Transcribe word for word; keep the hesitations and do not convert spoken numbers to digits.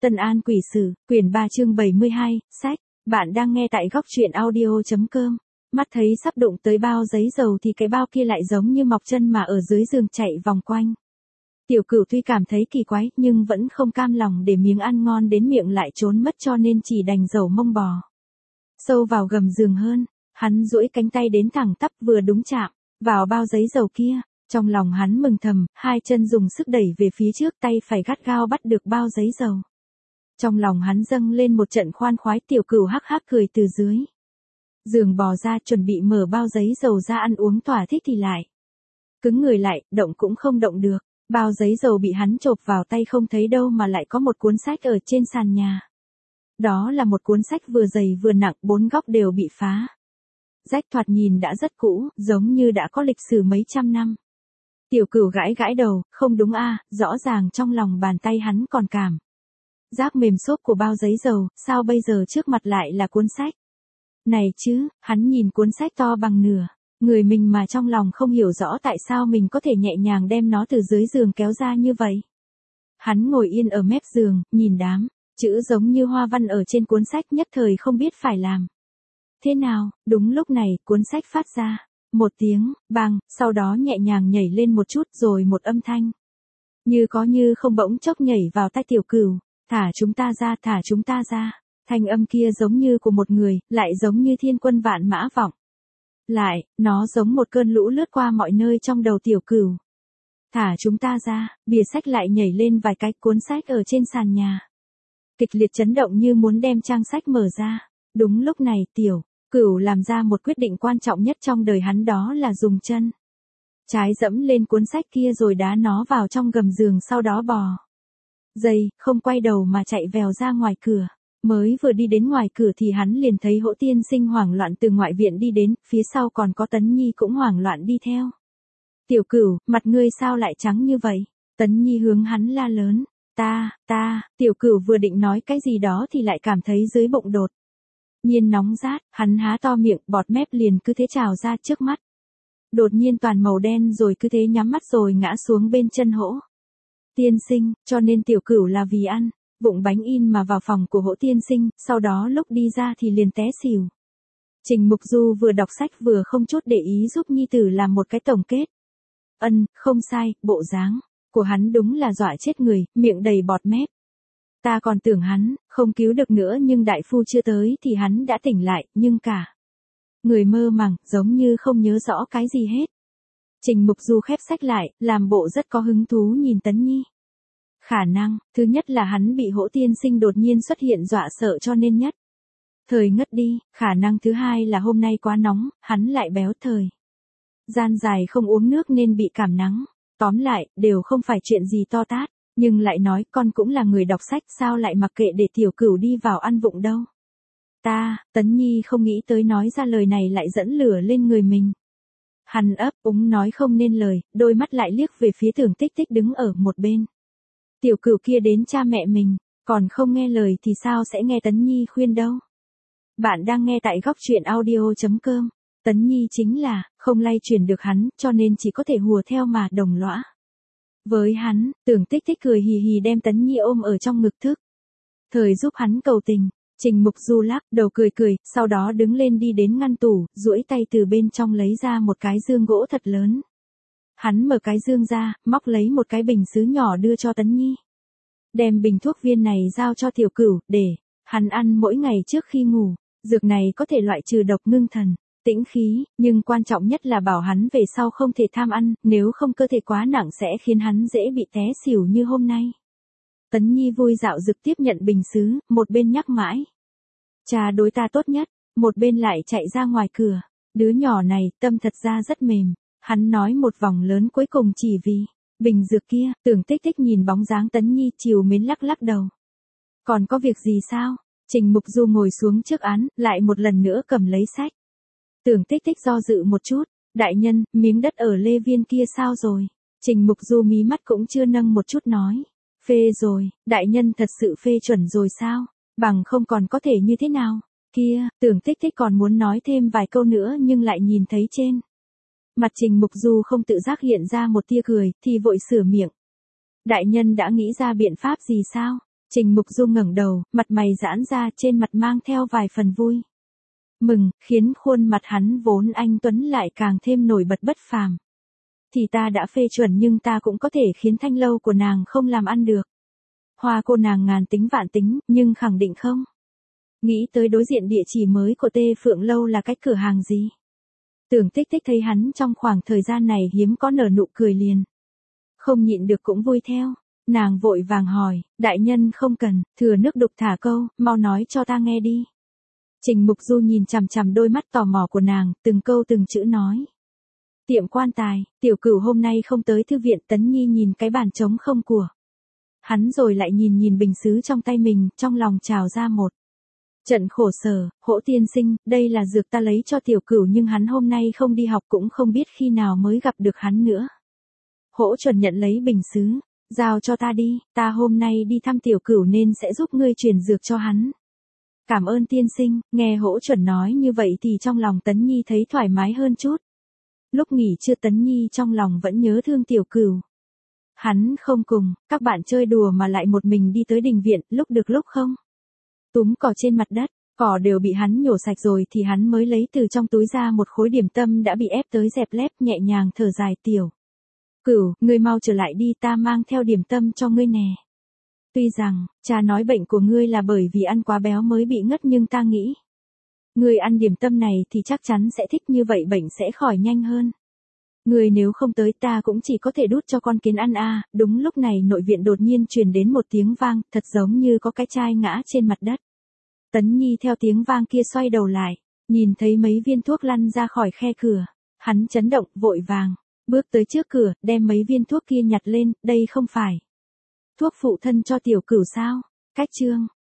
Tân An Quỷ Sử, quyển ba chương bảy mươi hai, sách. Bạn đang nghe tại góc truyện audio.com. Mắt thấy sắp đụng tới bao giấy dầu thì cái bao kia lại giống như mọc chân mà ở dưới giường chạy vòng quanh. Tiểu Cửu tuy cảm thấy kỳ quái nhưng vẫn không cam lòng để miếng ăn ngon đến miệng lại trốn mất, cho nên chỉ đành dầu mông bò sâu vào gầm giường hơn. Hắn duỗi cánh tay đến thẳng tắp vừa đúng chạm vào bao giấy dầu kia. Trong lòng hắn mừng thầm, hai chân dùng sức đẩy về phía trước, tay phải gắt gao bắt được bao giấy dầu. Trong lòng hắn dâng lên một trận khoan khoái. Tiểu Cửu hắc hắc cười từ dưới giường bò ra, chuẩn bị mở bao giấy dầu ra ăn uống thỏa thích thì lại cứng người lại, động cũng không động được. Bao giấy dầu bị hắn chộp vào tay không thấy đâu mà lại có một cuốn sách ở trên sàn nhà. Đó là một cuốn sách vừa dày vừa nặng, bốn góc đều bị phá rách, thoạt nhìn đã rất cũ, giống như đã có lịch sử mấy trăm năm. Tiểu Cửu gãi gãi đầu, không đúng a, rõ ràng trong lòng bàn tay hắn còn cảm giác mềm xốp của bao giấy dầu, sao bây giờ trước mặt lại là cuốn sách này chứ? Hắn nhìn cuốn sách to bằng nửa người mình mà trong lòng không hiểu rõ tại sao mình có thể nhẹ nhàng đem nó từ dưới giường kéo ra như vậy. Hắn ngồi yên ở mép giường, nhìn đám chữ giống như hoa văn ở trên cuốn sách, nhất thời không biết phải làm thế nào. Đúng lúc này, cuốn sách phát ra một tiếng bang, sau đó nhẹ nhàng nhảy lên một chút, rồi một âm thanh như có như không bỗng chốc nhảy vào tai Tiểu Cửu. Thả chúng ta ra, thả chúng ta ra. Thanh âm kia giống như của một người, lại giống như thiên quân vạn mã vọng lại, nó giống một cơn lũ lướt qua mọi nơi trong đầu Tiểu Cửu. Thả chúng ta ra, bìa sách lại nhảy lên vài cái, cuốn sách ở trên sàn nhà kịch liệt chấn động như muốn đem trang sách mở ra. Đúng lúc này, Tiểu Cửu làm ra một quyết định quan trọng nhất trong đời hắn, đó là dùng chân trái dẫm lên cuốn sách kia rồi đá nó vào trong gầm giường, sau đó bò dây, không quay đầu mà chạy vèo ra ngoài cửa. Mới vừa đi đến ngoài cửa thì hắn liền thấy Hỗ tiên sinh hoảng loạn từ ngoại viện đi đến, phía sau còn có Tấn Nhi cũng hoảng loạn đi theo. Tiểu Cửu, mặt ngươi sao lại trắng như vậy? Tấn Nhi hướng hắn la lớn. Ta, ta, Tiểu Cửu vừa định nói cái gì đó thì lại cảm thấy dưới bụng đột nhiên nóng rát, hắn há to miệng, bọt mép liền cứ thế trào ra trước mắt. Đột nhiên toàn màu đen rồi cứ thế nhắm mắt rồi ngã xuống bên chân Hỗ tiên sinh, cho nên Tiểu Cửu là vì ăn vụng bánh in mà vào phòng của Hỗ tiên sinh, sau đó lúc đi ra thì liền té xỉu. Trình Mục Du vừa đọc sách vừa không chút để ý giúp nhi tử làm một cái tổng kết. Ân, không sai, bộ dáng của hắn đúng là dọa chết người, miệng đầy bọt mép. Ta còn tưởng hắn không cứu được nữa, nhưng đại phu chưa tới thì hắn đã tỉnh lại, nhưng cả người mơ màng, giống như không nhớ rõ cái gì hết. Trình Mục Du khép sách lại, làm bộ rất có hứng thú nhìn Tấn Nhi. Khả năng, thứ nhất là hắn bị Hỗ tiên sinh đột nhiên xuất hiện dọa sợ cho nên nhất thời ngất đi. Khả năng thứ hai là hôm nay quá nóng, hắn lại béo, thời gian dài không uống nước nên bị cảm nắng. Tóm lại, đều không phải chuyện gì to tát, nhưng lại nói con cũng là người đọc sách, sao lại mặc kệ để Tiểu Cửu đi vào ăn vụng đâu. Ta, Tấn Nhi không nghĩ tới nói ra lời này lại dẫn lửa lên người mình. Hắn ấp úng nói không nên lời, đôi mắt lại liếc về phía Tưởng Tích Tích đứng ở một bên. Tiểu Cửu kia đến cha mẹ mình, còn không nghe lời thì sao sẽ nghe Tấn Nhi khuyên đâu. Bạn đang nghe tại góc truyện audio.com. Tấn Nhi chính là không lay chuyển được hắn, cho nên chỉ có thể hùa theo mà đồng lõa với hắn. Tưởng Tích Tích cười hì hì đem Tấn Nhi ôm ở trong ngực thức thời giúp hắn cầu tình. Trình Mục Du lắc đầu cười cười, sau đó đứng lên đi đến ngăn tủ, duỗi tay từ bên trong lấy ra một cái dương gỗ thật lớn. Hắn mở cái dương ra, móc lấy một cái bình sứ nhỏ đưa cho Tấn Nhi. Đem bình thuốc viên này giao cho Tiểu Cửu, để hắn ăn mỗi ngày trước khi ngủ. Dược này có thể loại trừ độc, ngưng thần, tĩnh khí, nhưng quan trọng nhất là bảo hắn về sau không thể tham ăn, nếu không cơ thể quá nặng sẽ khiến hắn dễ bị té xỉu như hôm nay. Tấn Nhi vui dạo dực tiếp nhận bình sứ, một bên nhắc mãi cha đối ta tốt nhất, một bên lại chạy ra ngoài cửa. Đứa nhỏ này, tâm thật ra rất mềm. Hắn nói một vòng lớn cuối cùng chỉ vì bình dược kia. Tưởng Tích Tích nhìn bóng dáng Tấn Nhi trìu mến lắc lắc đầu. Còn có việc gì sao? Trình Mục Du ngồi xuống trước án, lại một lần nữa cầm lấy sách. Tưởng Tích Tích do dự một chút. Đại nhân, miếng đất ở Lê Viên kia sao rồi? Trình Mục Du mí mắt cũng chưa nâng một chút nói. Phê rồi, đại nhân thật sự phê chuẩn rồi sao? Bằng không còn có thể như thế nào? Kia, Tưởng Tích Tích còn muốn nói thêm vài câu nữa nhưng lại nhìn thấy trên mặt Trình Mục Du không tự giác hiện ra một tia cười, thì vội sửa miệng. Đại nhân đã nghĩ ra biện pháp gì sao? Trình Mục Du ngẩng đầu, mặt mày giãn ra, trên mặt mang theo vài phần vui mừng, khiến khuôn mặt hắn vốn anh tuấn lại càng thêm nổi bật bất phàm. Thì ta đã phê chuẩn nhưng ta cũng có thể khiến thanh lâu của nàng không làm ăn được. Hoa cô nàng ngàn tính vạn tính, nhưng khẳng định không. Nghĩ tới đối diện địa chỉ mới của Tê Phượng Lâu là cách cửa hàng gì. Tưởng Tích Tích thấy hắn trong khoảng thời gian này hiếm có nở nụ cười liền. Không nhịn được cũng vui theo. Nàng vội vàng hỏi, đại nhân không cần, thừa nước đục thả câu, mau nói cho ta nghe đi. Trình Mục Du nhìn chằm chằm đôi mắt tò mò của nàng, từng câu từng chữ nói. Tiệm quan tài, tiểu cửu hôm nay không tới thư viện. Tấn Nhi nhìn cái bàn trống không của hắn rồi lại nhìn nhìn bình sứ trong tay mình, trong lòng trào ra một trận khổ sở. Hỗ tiên sinh, đây là dược ta lấy cho tiểu cửu nhưng hắn hôm nay không đi học, cũng không biết khi nào mới gặp được hắn nữa. Hỗ chuẩn nhận lấy bình sứ, giao cho ta đi, ta hôm nay đi thăm tiểu cửu nên sẽ giúp ngươi truyền dược cho hắn. Cảm ơn tiên sinh. Nghe Hỗ chuẩn nói như vậy thì trong lòng Tấn Nhi thấy thoải mái hơn chút. Lúc nghỉ trưa Tấn Nhi trong lòng vẫn nhớ thương tiểu cửu. Hắn không cùng các bạn chơi đùa mà lại một mình đi tới đình viện, lúc được lúc không. Túm cỏ trên mặt đất, cỏ đều bị hắn nhổ sạch rồi thì hắn mới lấy từ trong túi ra một khối điểm tâm đã bị ép tới dẹp lép, nhẹ nhàng thở dài, tiểu cửu, ngươi mau trở lại đi, ta mang theo điểm tâm cho ngươi nè. Tuy rằng, cha nói bệnh của ngươi là bởi vì ăn quá béo mới bị ngất nhưng ta nghĩ. Ngươi ăn điểm tâm này thì chắc chắn sẽ thích, như vậy bệnh sẽ khỏi nhanh hơn. Ngươi nếu không tới ta cũng chỉ có thể đút cho con kiến ăn a. À. Đúng lúc này nội viện đột nhiên truyền đến một tiếng vang, thật giống như có cái chai ngã trên mặt đất. Tấn Nhi theo tiếng vang kia xoay đầu lại, nhìn thấy mấy viên thuốc lăn ra khỏi khe cửa. Hắn chấn động, vội vàng bước tới trước cửa, đem mấy viên thuốc kia nhặt lên. Đây không phải thuốc phụ thân cho tiểu cửu sao? Cách chương